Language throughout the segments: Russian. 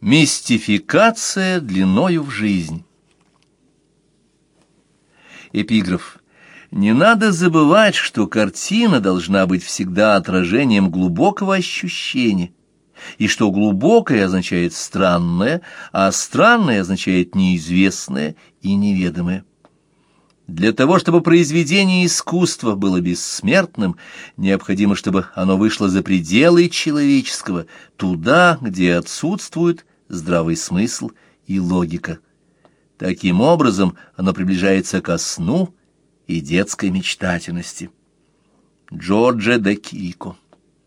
Мистификация длиною в жизнь. Эпиграф. Не надо забывать, что картина должна быть всегда отражением глубокого ощущения, и что глубокое означает странное, а странное означает неизвестное и неведомое. Для того, чтобы произведение искусства было бессмертным, необходимо, чтобы оно вышло за пределы человеческого, туда, где отсутствует здравый смысл и логика. Таким образом, оно приближается ко сну и детской мечтательности. Джордже де Кирико.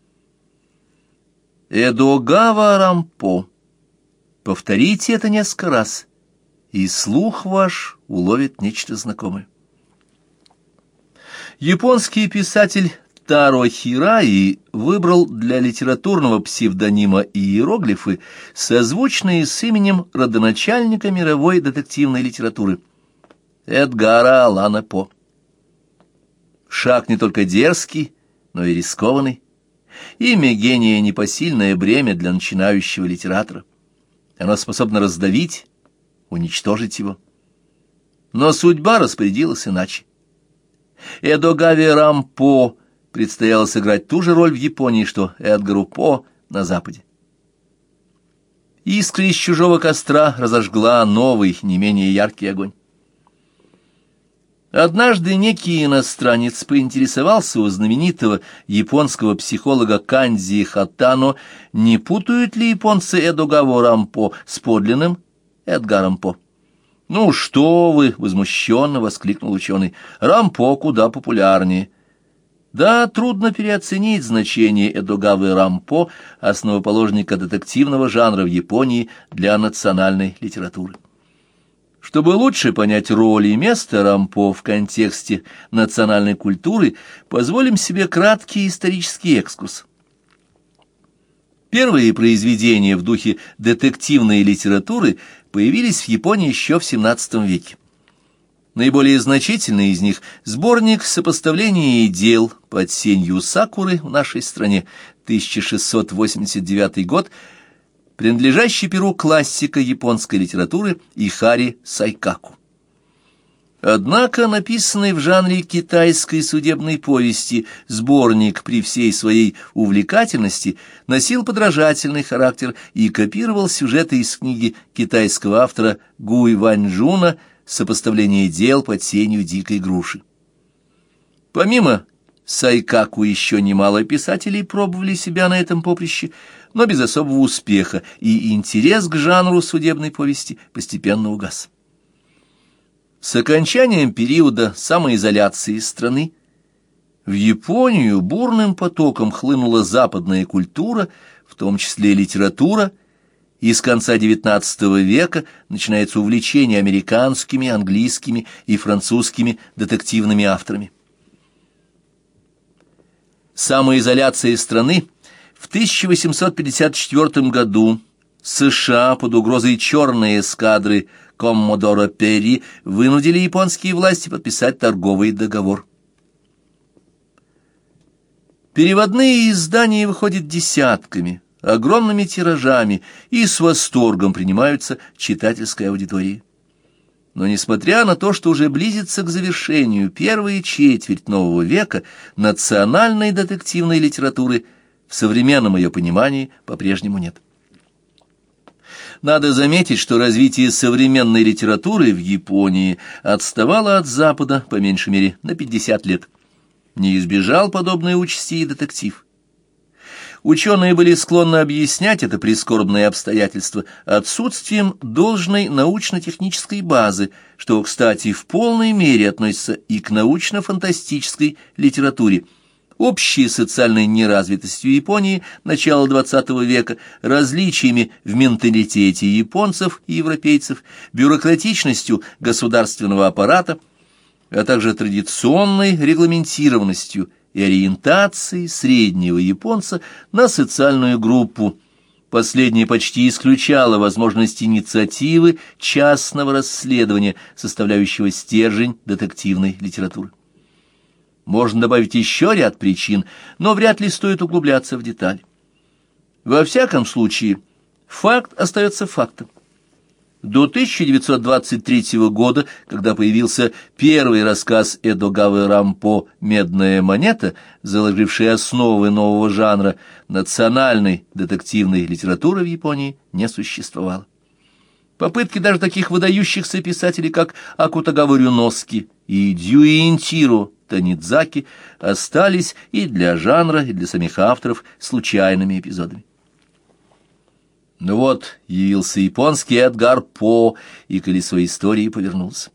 Эдогава Рампо. Повторите это несколько раз, и слух ваш уловит нечто знакомое. Японский писатель Таро Хираи выбрал для литературного псевдонима иероглифы, созвучные с именем родоначальника мировой детективной литературы Эдгара Аллана По. Шаг не только дерзкий, но и рискованный. Имя гения — непосильное бремя для начинающего литератора. Оно способно раздавить, уничтожить его. Но судьба распорядилась иначе. Эдогаве Рампо предстояло сыграть ту же роль в Японии, что Эдгару По на Западе. Искра из чужого костра разожгла новый, не менее яркий огонь. Однажды некий иностранец поинтересовался у знаменитого японского психолога Кандзи Хатано, не путают ли японцы Эдогаву Рампо с подлинным Эдгаром По. «Ну что вы!» — возмущенно воскликнул ученый. «Рампо куда популярнее». Да, трудно переоценить значение Эдогавы Рампо, основоположника детективного жанра в Японии для национальной литературы. Чтобы лучше понять роль и место Рампо в контексте национальной культуры, позволим себе краткий исторический экскурс. Первые произведения в духе детективной литературы появились в Японии еще в XVII веке. Наиболее значительный из них — сборник сопоставления дел под сенью Сакуры в нашей стране, 1689 год, принадлежащий перу классика японской литературы Ихари Сайкаку. Однако написанный в жанре китайской судебной повести сборник при всей своей увлекательности носил подражательный характер и копировал сюжеты из книги китайского автора Гуй Ваньчжуна «Сопоставление дел под сенью дикой груши». Помимо Сайкаку еще немало писателей пробовали себя на этом поприще, но без особого успеха, и интерес к жанру судебной повести постепенно угас. С окончанием периода самоизоляции страны в Японию бурным потоком хлынула западная культура, в том числе литература, и с конца XIX века начинается увлечение американскими, английскими и французскими детективными авторами. Самоизоляция страны. В 1854 году США под угрозой черной эскадры Коммодора Перри вынудили японские власти подписать торговый договор. Переводные издания выходят десятками, огромными тиражами и с восторгом принимаются читательской аудиторией. Но несмотря на то, что уже близится к завершению первая четверть нового века, национальной детективной литературы в современном ее понимании по-прежнему нет. Надо заметить, что развитие современной литературы в Японии отставало от Запада по меньшей мере на 50 лет. Не избежал подобной участи и детектив. Ученые были склонны объяснять это прискорбное обстоятельство отсутствием должной научно-технической базы, что, кстати, в полной мере относится и к научно-фантастической литературе, общей социальной неразвитостью Японии начала XX века, различиями в менталитете японцев и европейцев, бюрократичностью государственного аппарата, а также традиционной регламентированностью и ориентацией среднего японца на социальную группу. Последняя почти исключала возможность инициативы частного расследования, составляющего стержень детективной литературы. Можно добавить еще ряд причин, но вряд ли стоит углубляться в детали. Во всяком случае, Факт остается фактом. До 1923 года, когда появился первый рассказ Эдогавы Рампо «Медная монета», заложивший основы нового жанра, национальной детективной литературы в Японии не существовало. Попытки даже таких выдающихся писателей, как Акутагава Рюноски и Дзюинтиро Танидзаки, остались и для жанра, и для самих авторов случайными эпизодами. Но вот явился японский Эдгар По, и колесо истории повернулось.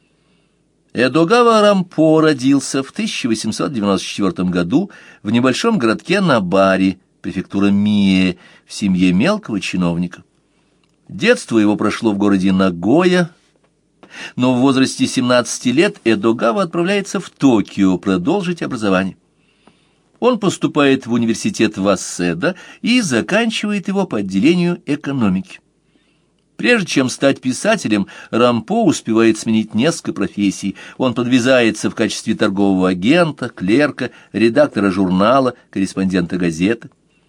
Эдогава Рампо родился в 1894 году в небольшом городке Набари, префектура Мие, в семье мелкого чиновника. Детство его прошло в городе Нагоя, но в возрасте 17 лет Эдогава отправляется в Токио продолжить образование. Он поступает в университет Васеда и заканчивает его по отделению экономики. Прежде чем стать писателем, Рампо успевает сменить несколько профессий. Он подвязается в качестве торгового агента, клерка, редактора журнала, корреспондента газеты.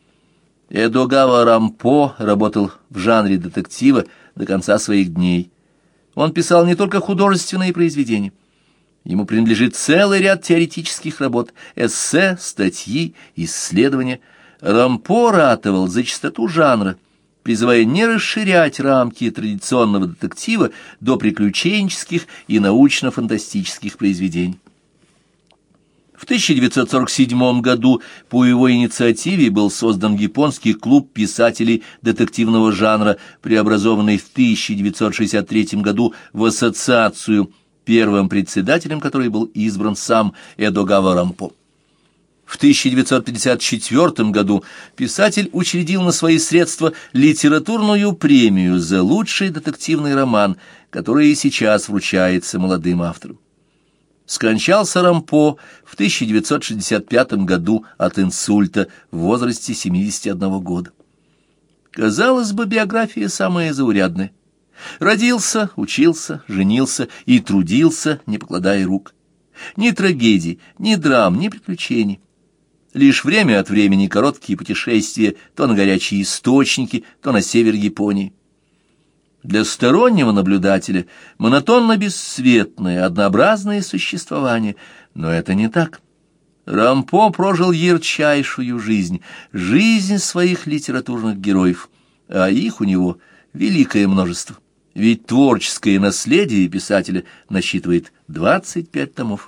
Эдогава Рампо работал в жанре детектива до конца своих дней. Он писал не только художественные произведения. Ему принадлежит целый ряд теоретических работ, эссе, статьи, исследования. Рампо ратовал за чистоту жанра, призывая не расширять рамки традиционного детектива до приключенческих и научно-фантастических произведений. В 1947 году по его инициативе был создан японский клуб писателей детективного жанра, преобразованный в 1963 году в ассоциацию, первым председателем которой был избран сам Эдогава Рампо. В 1954 году писатель учредил на свои средства литературную премию за лучший детективный роман, который и сейчас вручается молодым авторам. Скончался Рампо в 1965 году от инсульта в возрасте 71 года. Казалось бы, биография самая заурядная. Родился, учился, женился и трудился, не покладая рук. Ни трагедий, ни драм, ни приключений. Лишь время от времени короткие путешествия то на горячие источники, то на север Японии. Для стороннего наблюдателя монотонно-бесцветное, однообразное существование, но это не так. Рампо прожил ярчайшую жизнь, жизнь своих литературных героев, а их у него великое множество, ведь творческое наследие писателя насчитывает 25 томов.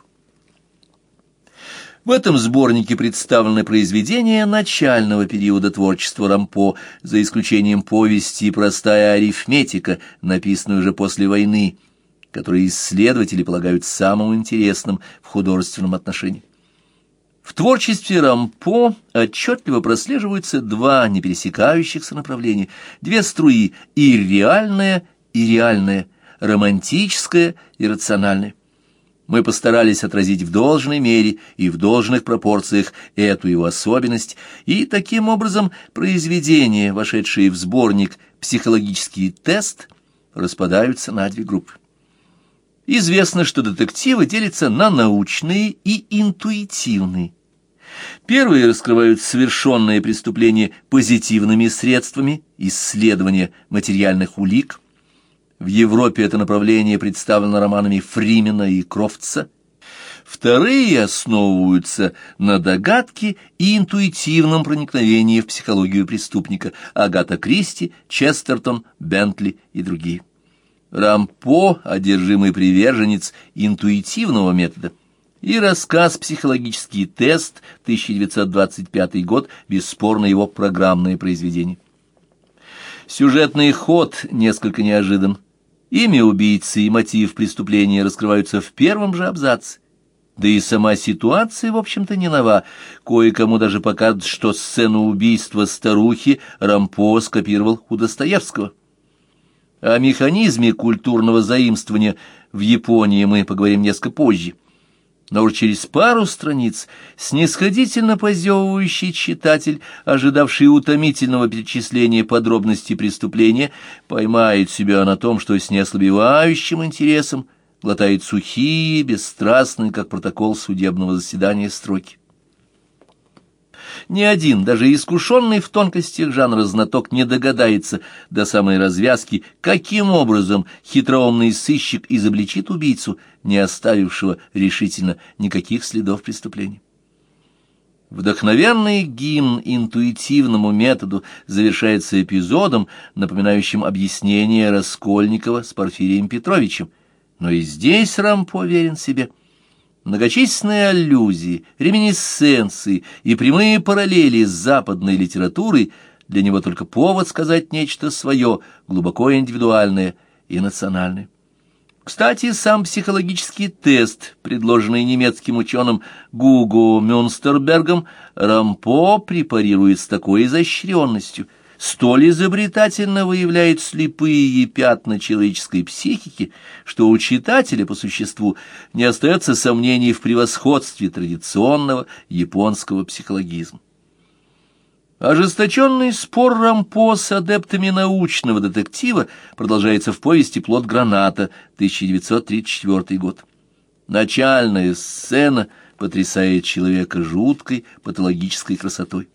В этом сборнике представлены произведения начального периода творчества Рампо, за исключением повести «Простая арифметика», написанной уже после войны, которые исследователи полагают самым интересным в художественном отношении. В творчестве Рампо отчетливо прослеживаются два непересекающихся направления, две струи — ирреальное и реальное, романтическое и рациональное. Мы постарались отразить в должной мере и в должных пропорциях эту его особенность, и таким образом произведения, вошедшие в сборник «Психологический тест», распадаются на две группы. Известно, что детективы делятся на научные и интуитивные. Первые раскрывают совершенные преступления позитивными средствами исследования материальных улик. В Европе это направление представлено романами Фримена и Крофтса. Вторые основываются на догадке и интуитивном проникновении в психологию преступника — Агата Кристи, Честертон, Бентли и другие. Рампо — одержимый приверженец интуитивного метода, и рассказ «Психологический тест» 1925 год бесспорно его программное произведение. Сюжетный ход несколько неожидан. Имя убийцы и мотив преступления раскрываются в первом же абзаце. Да и сама ситуация, в общем-то, не нова. Кое-кому даже покажется, что сцену убийства старухи Рампо скопировал у Достоевского. О механизме культурного заимствования в Японии мы поговорим несколько позже. Но уже через пару страниц снисходительно позевывающий читатель, ожидавший утомительного перечисления подробностей преступления, поймает себя на том, что с неослабевающим интересом глотает сухие, бесстрастные, как протокол судебного заседания, строки. Ни один, даже искушенный в тонкостях жанра знаток не догадается до самой развязки, каким образом хитроумный сыщик изобличит убийцу, не оставившего решительно никаких следов преступления. Вдохновенный гимн интуитивному методу завершается эпизодом, напоминающим объяснение Раскольникова с Порфирием Петровичем, но и здесь Рампо верен себе. Многочисленные аллюзии, реминисценции и прямые параллели с западной литературой для него только повод сказать нечто свое, глубоко индивидуальное и национальное. Кстати, сам психологический тест, предложенный немецким ученым Гуго Мюнстербергом, Рампо препарирует с такой изощренностью, столь изобретательно выявляет слепые пятна человеческой психики, что у читателя по существу не остается сомнений в превосходстве традиционного японского психологизма. Ожесточенный спор Рампо с адептами научного детектива продолжается в повести «Плод граната», 1934 год. Начальная сцена потрясает человека жуткой патологической красотой.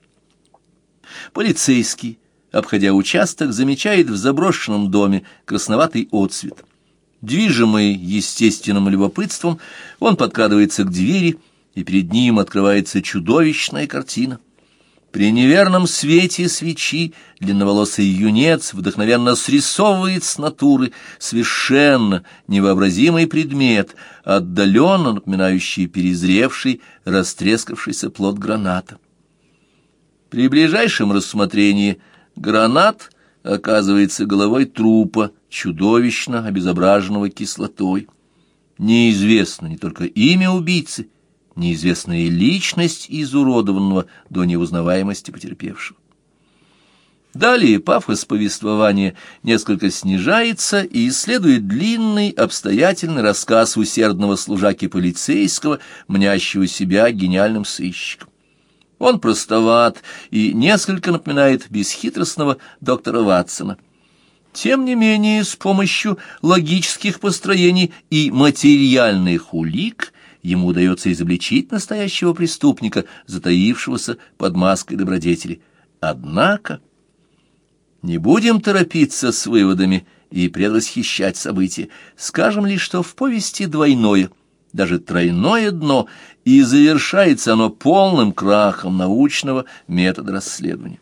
Полицейский, обходя участок, замечает в заброшенном доме красноватый отсвет. Движимый естественным любопытством, он подкрадывается к двери, и перед ним открывается чудовищная картина. При неверном свете свечи длинноволосый юнец вдохновенно срисовывает с натуры совершенно невообразимый предмет, отдаленно напоминающий перезревший, растрескавшийся плод граната. При ближайшем рассмотрении гранат оказывается головой трупа, чудовищно обезображенного кислотой. Неизвестно не только имя убийцы, неизвестная личность изуродованного до неузнаваемости потерпевшего. Далее пафос повествования несколько снижается, и исследует длинный, обстоятельный рассказ усердного служаки полицейского, мнящего себя гениальным сыщиком. Он простоват и несколько напоминает бесхитростного доктора Ватсона. Тем не менее, с помощью логических построений и материальных улик ему удается изобличить настоящего преступника, затаившегося под маской добродетели. Однако не будем торопиться с выводами и предвосхищать события. Скажем лишь, что в повести двойное, даже тройное дно, и завершается оно полным крахом научного метода расследования.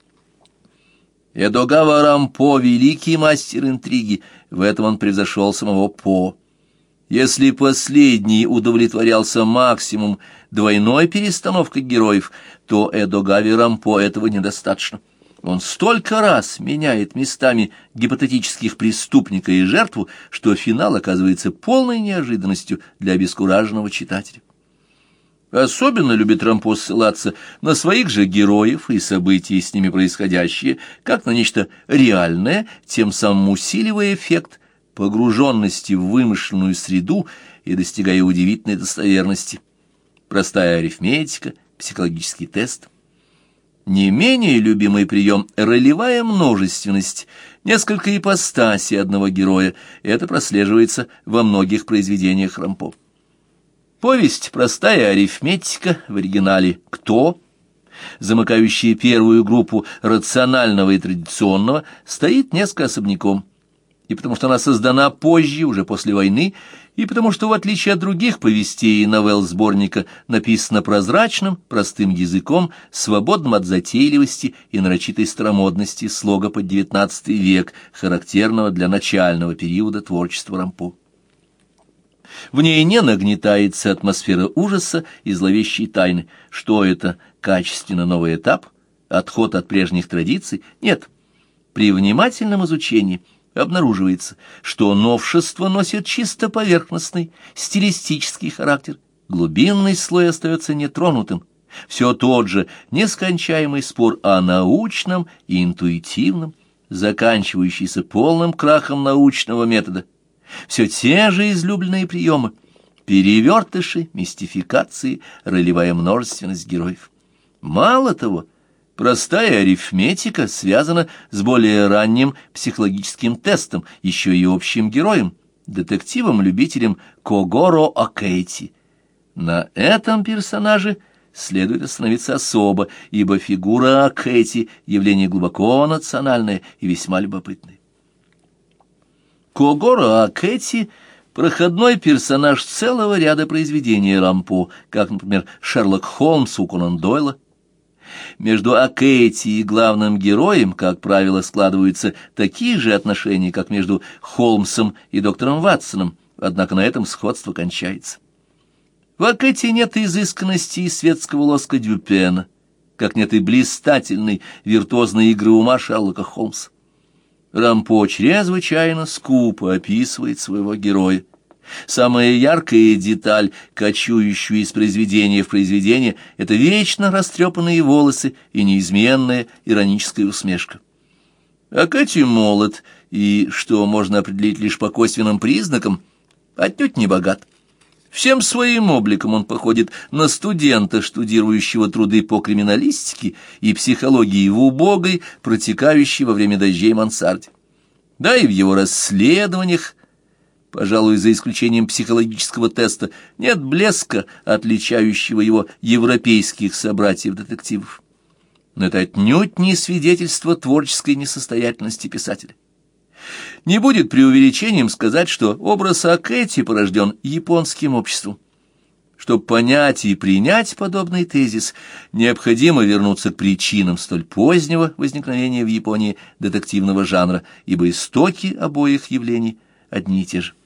Эдогава Рампо — великий мастер интриги, в этом он превзошел самого По. Если последний удовлетворялся максимум двойной перестановкой героев, то Эдогаве Рампо этого недостаточно. Он столько раз меняет местами гипотетических преступника и жертву, что финал оказывается полной неожиданностью для обескураженного читателя. Особенно любит Рампо ссылаться на своих же героев и события с ними происходящие, как на нечто реальное, тем самым усиливая эффект погруженности в вымышленную среду и достигая удивительной достоверности. Простая арифметика, психологический тест. Не менее любимый прием — ролевая множественность, несколько ипостасей одного героя. Это прослеживается во многих произведениях Рампо. Повесть «Простая арифметика» в оригинале «Кто?», замыкающая первую группу рационального и традиционного, стоит несколько особняком. И потому что она создана позже, уже после войны, и потому что, в отличие от других повестей и новелл сборника, написана прозрачным, простым языком, свободным от затейливости и нарочитой старомодности слога под XIX век, характерного для начального периода творчества Рампо. В ней не нагнетается атмосфера ужаса и зловещей тайны. Что это? Качественно новый этап? Отход от прежних традиций? Нет. При внимательном изучении обнаруживается, что новшество носит чисто поверхностный, стилистический характер. Глубинный слой остается нетронутым. Все тот же нескончаемый спор о научном и интуитивном, заканчивающийся полным крахом научного метода. Все те же излюбленные приемы — перевертыши, мистификации, ролевая множественность героев. Мало того, простая арифметика связана с более ранним психологическим тестом, еще и общим героем, детективом-любителем Когоро Акэти. На этом персонаже следует остановиться особо, ибо фигура Акэти — явление глубоко национальное и весьма любопытное. Когоро Акэти — проходной персонаж целого ряда произведений Рампо, как, например, Шерлок Холмс у Конан Дойла. Между Акэти и главным героем, как правило, складываются такие же отношения, как между Холмсом и доктором Ватсоном, однако на этом сходство кончается. В Акэти нет изысканности и светского лоска Дюпена, как нет и блистательной виртуозной игры ума Шерлока Холмса. Рампо чрезвычайно скупо описывает своего героя. Самая яркая деталь, кочующая из произведения в произведение, — это вечно растрепанные волосы и неизменная ироническая усмешка. Акэти молод, и, что можно определить лишь по косвенным признакам, отнюдь не богат. Всем своим обликом он походит на студента, штудирующего труды по криминалистике и психологии в убогой, протекающей во время дождей мансарде. Да и в его расследованиях, пожалуй, за исключением психологического теста, нет блеска, отличающего его европейских собратьев-детективов. Но это отнюдь не свидетельство творческой несостоятельности писателя. Не будет преувеличением сказать, что образ Акэти порожден японским обществом. Чтобы понять и принять подобный тезис, необходимо вернуться к причинам столь позднего возникновения в Японии детективного жанра, ибо истоки обоих явлений одни и те же.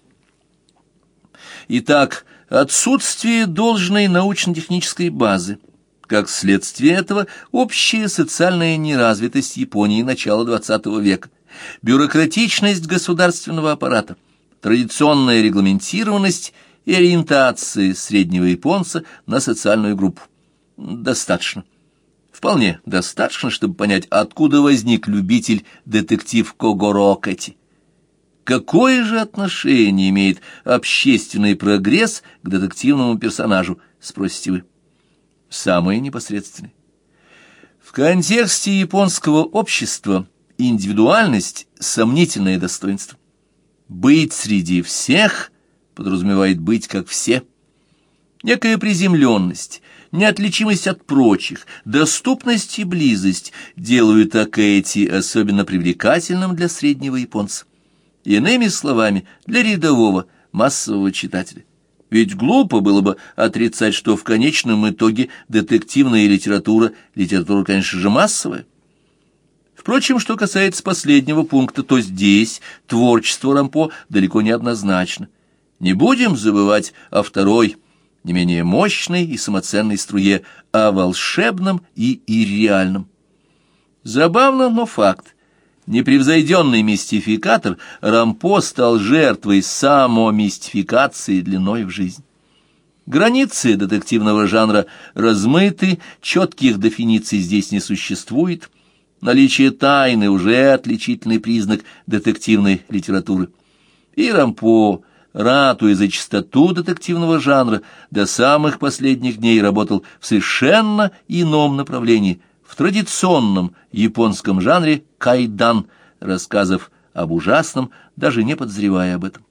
Итак, отсутствие должной научно-технической базы. Как следствие этого, общая социальная неразвитость Японии начала XX века, бюрократичность государственного аппарата, традиционная регламентированность и ориентация среднего японца на социальную группу. Достаточно. Вполне достаточно, чтобы понять, откуда возник любитель-детектив Когоро Акэти. Какое же отношение имеет общественный прогресс к детективному персонажу, спросите вы? Самое непосредственное. В контексте японского общества индивидуальность — сомнительное достоинство. Быть среди всех подразумевает быть как все. Некая приземленность, неотличимость от прочих, доступность и близость делают Акэти особенно привлекательным для среднего японца. Иными словами, для рядового массового читателя. Ведь глупо было бы отрицать, что в конечном итоге детективная литература, конечно же, массовая. Впрочем, что касается последнего пункта, то здесь творчество Рампо далеко не однозначно. Не будем забывать о второй, не менее мощной и самоценной струе, о волшебном и ирреальном. Забавно, но факт. Непревзойденный мистификатор, Рампо стал жертвой самомистификации длиной в жизнь. Границы детективного жанра размыты, четких дефиниций здесь не существует. Наличие тайны уже отличительный признак детективной литературы. И Рампо, ратуя за чистоту детективного жанра, до самых последних дней работал в совершенно ином направлении, в традиционном японском жанре кайдан, рассказов об ужасном, даже не подозревая об этом.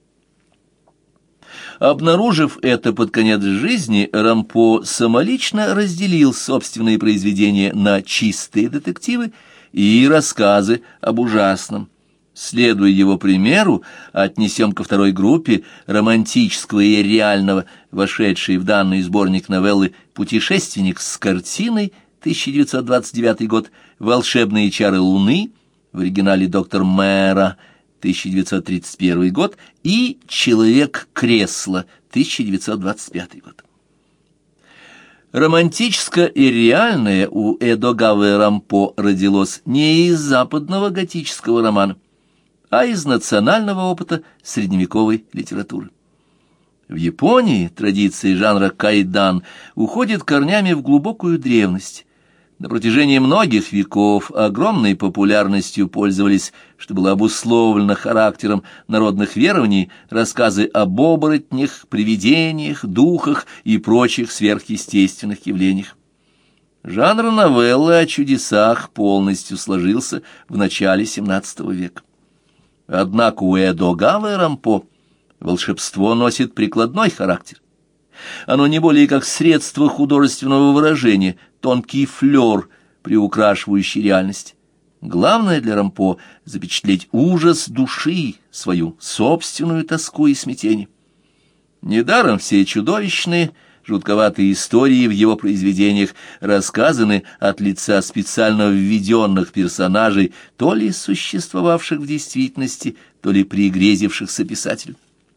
Обнаружив это под конец жизни, Рампо самолично разделил собственные произведения на чистые детективы и рассказы об ужасном. Следуя его примеру, отнесем ко второй группе романтического и реального, вошедшей в данный сборник новеллы «Путешественник с картиной», 1929 год, «Волшебные чары Луны», в оригинале «Доктор Мэра», 1931 год, и «Человек-кресло», 1925 год. Романтическое и реальное у Эдогавы Рампо родилось не из западного готического романа, а из национального опыта средневековой литературы. В Японии традиции жанра кайдан уходят корнями в глубокую древность. На протяжении многих веков огромной популярностью пользовались, что было обусловлено характером народных верований, рассказы об оборотнях, привидениях, духах и прочих сверхъестественных явлениях. Жанр новеллы о чудесах полностью сложился в начале XVII века. Однако у Эдогавы Рампо волшебство носит прикладной характер. Оно не более как средство художественного выражения, тонкий флёр, приукрашивающий реальность. Главное для Рампо — запечатлеть ужас души, свою собственную тоску и смятение. Недаром все чудовищные, жутковатые истории в его произведениях рассказаны от лица специально введенных персонажей, то ли существовавших в действительности, то ли пригрезившихся писателю.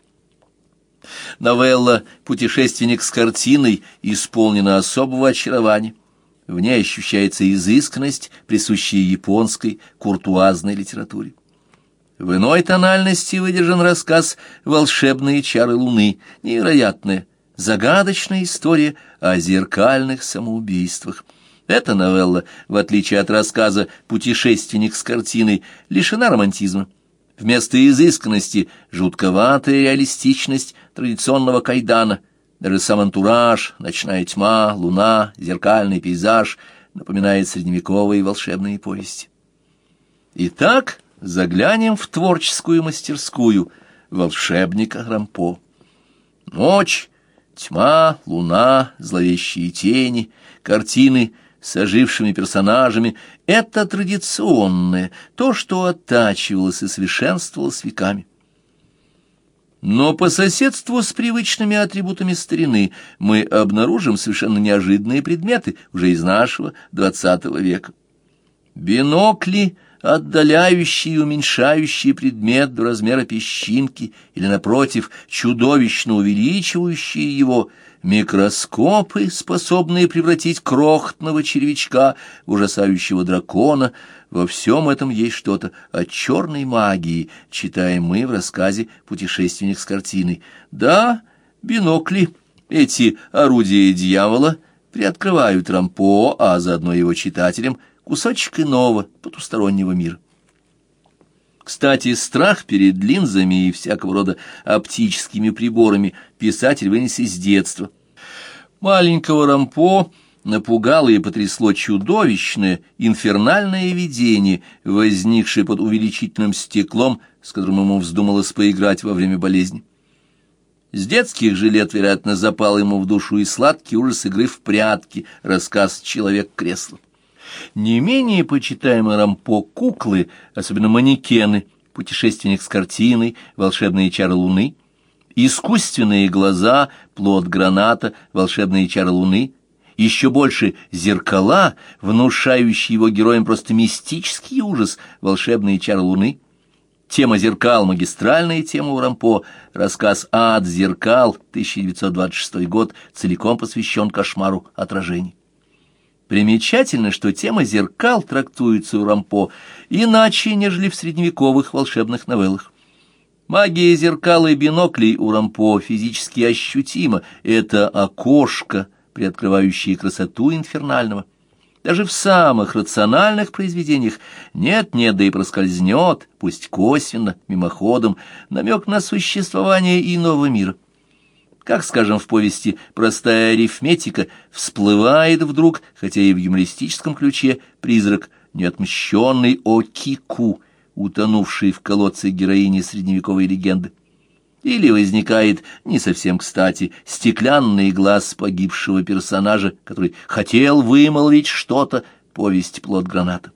Новелла «Путешественник с картиной» исполнена особого очарования. В ней ощущается изысканность, присущая японской куртуазной литературе. В иной тональности выдержан рассказ «Волшебные чары Луны», невероятная, загадочная история о зеркальных самоубийствах. Эта новелла, в отличие от рассказа «Путешественник с картиной», лишена романтизма. Вместо изысканности — жутковатая реалистичность традиционного кайдана. Даже сам антураж, ночная тьма, луна, зеркальный пейзаж напоминает средневековые волшебные повести. Итак, заглянем в творческую мастерскую волшебника Рампо. Ночь, тьма, луна, зловещие тени, картины с ожившими персонажами — это традиционное, то, что оттачивалось и совершенствовалось веками. Но по соседству с привычными атрибутами старины мы обнаружим совершенно неожиданные предметы уже из нашего XX века. Бинокли, отдаляющие и уменьшающие предмет до размера песчинки, или, напротив, чудовищно увеличивающие его, микроскопы, способные превратить крохотного червячка в ужасающего дракона. Во всем этом есть что-то от черной магии, читаем мы в рассказе «Путешественник с картиной». Да, бинокли, эти орудия дьявола, приоткрывают Рампо, а заодно его читателям, кусочек иного потустороннего мира. Кстати, страх перед линзами и всякого рода оптическими приборами писатель вынес из детства. Маленького Рампо напугало и потрясло чудовищное инфернальное видение, возникшее под увеличительным стеклом, с которым ему вздумалось поиграть во время болезни. С детских же лет, вероятно, запал ему в душу и сладкий ужас игры в прятки, рассказ «Человек-кресло». Не менее почитаемые Рампо куклы, особенно манекены, путешественник с картиной, волшебные чары Луны, искусственные глаза, плод граната, волшебные чары Луны, еще больше зеркала, внушающие его героям просто мистический ужас, волшебные чары Луны. Тема зеркал — магистральная тема у Рампо, рассказ «Ад зеркал», 1926 год, целиком посвящен кошмару отражений. Примечательно, что тема зеркал трактуется у Рампо иначе, нежели в средневековых волшебных новеллах. Магия зеркал и биноклей у Рампо физически ощутима. Это окошко, приоткрывающее красоту инфернального. Даже в самых рациональных произведениях нет-нет, да и проскользнет, пусть косвенно, мимоходом, намек на существование иного мира. Как, скажем, в повести «Простая арифметика» всплывает вдруг, хотя и в юмористическом ключе, призрак неотмщенный Окику, утонувший в колодце героини средневековой легенды. Или возникает, не совсем кстати, стеклянный глаз погибшего персонажа, который хотел вымолвить что-то, повесть «Плод граната».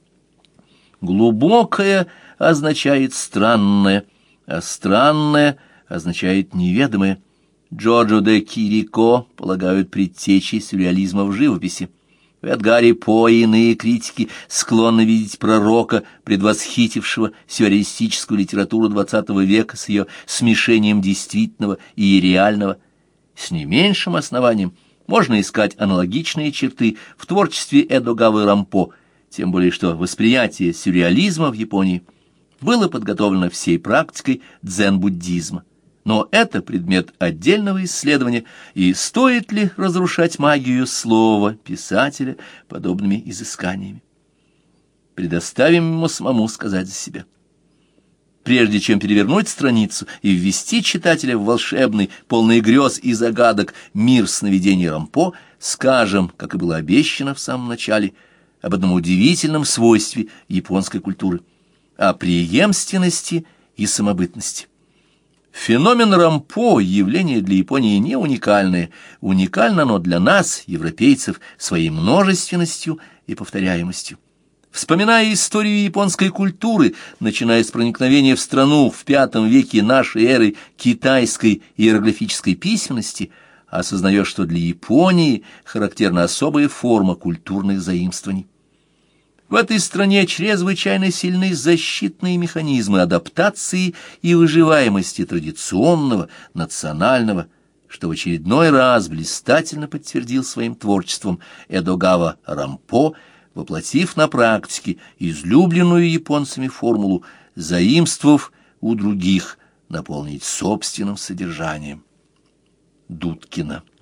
Глубокое означает странное, а странное означает неведомое. Джорджо де Кирико полагают предтечей сюрреализма в живописи. В Эдгаре По и иные критики склонны видеть пророка, предвосхитившего сюрреалистическую литературу XX века с ее смешением действительного и реального. С не меньшим основанием можно искать аналогичные черты в творчестве Эдогавы Рампо, тем более что восприятие сюрреализма в Японии было подготовлено всей практикой дзен-буддизма. Но это предмет отдельного исследования, и стоит ли разрушать магию слова писателя подобными изысканиями? Предоставим ему самому сказать за себя. Прежде чем перевернуть страницу и ввести читателя в волшебный, полный грез и загадок мир сновидений Рампо, скажем, как и было обещано в самом начале, об одном удивительном свойстве японской культуры — о преемственности и самобытности. Феномен Рампо — явление для Японии не уникальное. Уникально оно для нас, европейцев, своей множественностью и повторяемостью. Вспоминая историю японской культуры, начиная с проникновения в страну в V веке нашей эры китайской иероглифической письменности, осознаешь, что для Японии характерна особая форма культурных заимствований. В этой стране чрезвычайно сильны защитные механизмы адаптации и выживаемости традиционного, национального, что в очередной раз блистательно подтвердил своим творчеством Эдогава Рампо, воплотив на практике излюбленную японцами формулу, заимствовав у других, наполнить собственным содержанием. Дудкина.